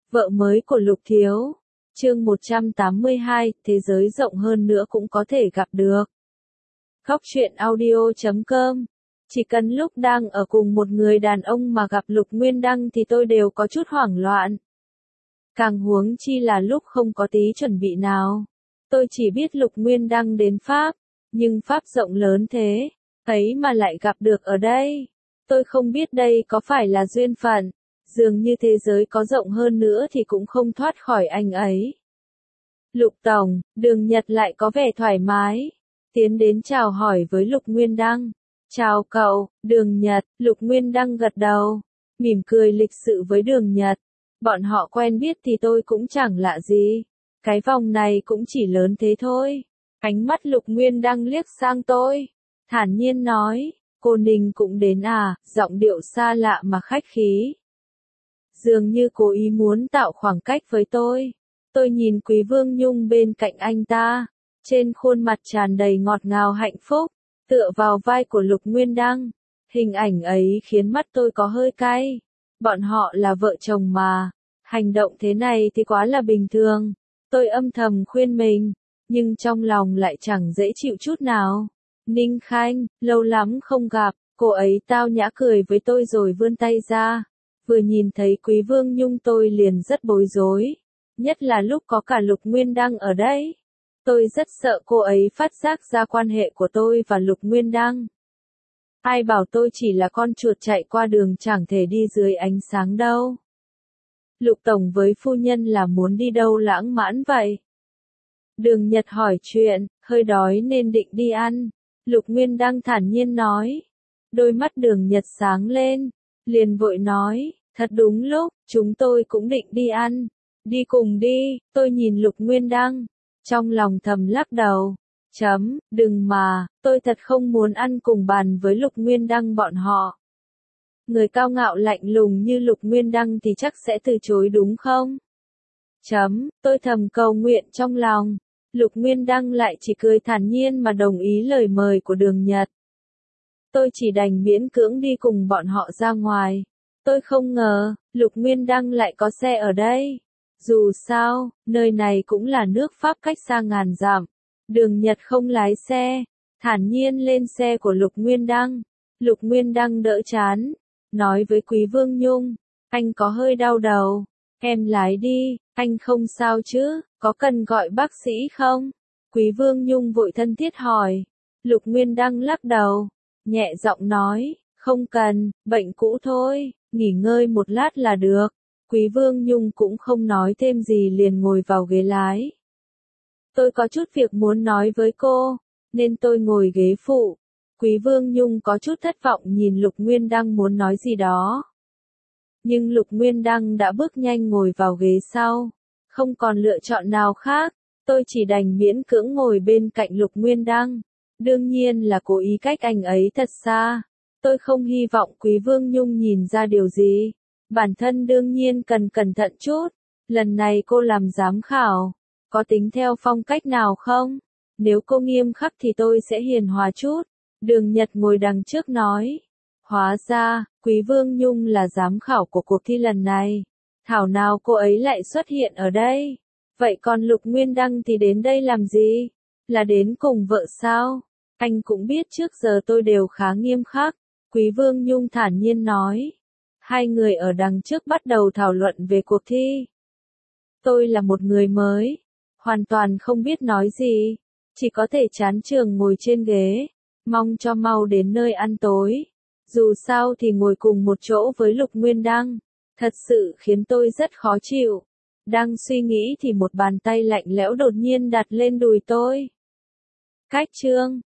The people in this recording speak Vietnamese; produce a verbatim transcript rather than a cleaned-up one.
Vợ mới của Lục Thiếu. Chương một trăm tám mươi hai, thế giới rộng hơn nữa cũng có thể gặp được. Góc truyện audio chấm com. Chỉ cần lúc đang ở cùng một người đàn ông mà gặp Lục Nguyên Đăng thì tôi đều có chút hoảng loạn. Càng huống chi là lúc không có tí chuẩn bị nào. Tôi chỉ biết Lục Nguyên Đăng đến Pháp, nhưng Pháp rộng lớn thế, ấy mà lại gặp được ở đây. Tôi không biết đây có phải là duyên phận, dường như thế giới có rộng hơn nữa thì cũng không thoát khỏi anh ấy. Lục Tổng, Đường Nhật lại có vẻ thoải mái, tiến đến chào hỏi với Lục Nguyên Đăng. Chào cậu, Đường Nhật. Lục Nguyên Đăng gật đầu, mỉm cười lịch sự với Đường Nhật. Bọn họ quen biết thì tôi cũng chẳng lạ gì. Cái vòng này cũng chỉ lớn thế thôi. Ánh mắt Lục Nguyên Đăng liếc sang tôi, thản nhiên nói, cô Ninh cũng đến à, giọng điệu xa lạ mà khách khí. Dường như cố ý muốn tạo khoảng cách với tôi. Tôi nhìn Quý Vương Nhung bên cạnh anh ta, trên khuôn mặt tràn đầy ngọt ngào hạnh phúc, tựa vào vai của Lục Nguyên Đăng. Hình ảnh ấy khiến mắt tôi có hơi cay. Bọn họ là vợ chồng mà, hành động thế này thì quá là bình thường. Tôi âm thầm khuyên mình, nhưng trong lòng lại chẳng dễ chịu chút nào. Ninh Khanh, lâu lắm không gặp, cô ấy tao nhã cười với tôi rồi vươn tay ra. Vừa nhìn thấy Quý Vương Nhung tôi liền rất bối rối, nhất là lúc có cả Lục Nguyên Đăng ở đây. Tôi rất sợ cô ấy phát giác ra quan hệ của tôi và Lục Nguyên Đăng. Ai bảo tôi chỉ là con chuột chạy qua đường chẳng thể đi dưới ánh sáng đâu. Lục Tổng với phu nhân là muốn đi đâu lãng mạn vậy? Đường Nhật hỏi chuyện, hơi đói nên định đi ăn. Lục Nguyên Đăng thản nhiên nói. Đôi mắt Đường Nhật sáng lên, liền vội nói, thật đúng lúc, chúng tôi cũng định đi ăn. Đi cùng đi. Tôi nhìn Lục Nguyên Đăng, trong lòng thầm lắc đầu. Chấm, đừng mà, tôi thật không muốn ăn cùng bàn với Lục Nguyên Đăng bọn họ. Người cao ngạo lạnh lùng như Lục Nguyên Đăng thì chắc sẽ từ chối đúng không? Chấm, tôi thầm cầu nguyện trong lòng. Lục Nguyên Đăng lại chỉ cười thản nhiên mà đồng ý lời mời của Đường Nhật. Tôi chỉ đành miễn cưỡng đi cùng bọn họ ra ngoài. Tôi không ngờ, Lục Nguyên Đăng lại có xe ở đây. Dù sao, nơi này cũng là nước Pháp cách xa ngàn dặm. Đường Nhật không lái xe, thản nhiên lên xe của Lục Nguyên Đăng. Lục Nguyên Đăng đỡ chán, nói với Quý Vương Nhung, anh có hơi đau đầu, em lái đi, anh không sao chứ, có cần gọi bác sĩ không? Quý Vương Nhung vội thân thiết hỏi. Lục Nguyên Đăng lắc đầu, nhẹ giọng nói, không cần, bệnh cũ thôi, nghỉ ngơi một lát là được. Quý Vương Nhung cũng không nói thêm gì liền ngồi vào ghế lái. Tôi có chút việc muốn nói với cô, nên tôi ngồi ghế phụ. Quý Vương Nhung có chút thất vọng nhìn Lục Nguyên Đăng muốn nói gì đó. Nhưng Lục Nguyên Đăng đã bước nhanh ngồi vào ghế sau. Không còn lựa chọn nào khác, tôi chỉ đành miễn cưỡng ngồi bên cạnh Lục Nguyên Đăng. Đương nhiên là cố ý cách anh ấy thật xa. Tôi không hy vọng Quý Vương Nhung nhìn ra điều gì. Bản thân đương nhiên cần cẩn thận chút. Lần này cô làm giám khảo, có tính theo phong cách nào không? Nếu cô nghiêm khắc thì tôi sẽ hiền hòa chút. Đường Nhật ngồi đằng trước nói. Hóa ra, Quý Vương Nhung là giám khảo của cuộc thi lần này. Thảo nào cô ấy lại xuất hiện ở đây? Vậy còn Lục Nguyên Đăng thì đến đây làm gì? Là đến cùng vợ sao? Anh cũng biết trước giờ tôi đều khá nghiêm khắc. Quý Vương Nhung thản nhiên nói. Hai người ở đằng trước bắt đầu thảo luận về cuộc thi. Tôi là một người mới, hoàn toàn không biết nói gì, chỉ có thể chán chường ngồi trên ghế, mong cho mau đến nơi ăn tối. Dù sao thì ngồi cùng một chỗ với Lục Nguyên Đăng, thật sự khiến tôi rất khó chịu. Đang suy nghĩ thì một bàn tay lạnh lẽo đột nhiên đặt lên đùi tôi. Cách chương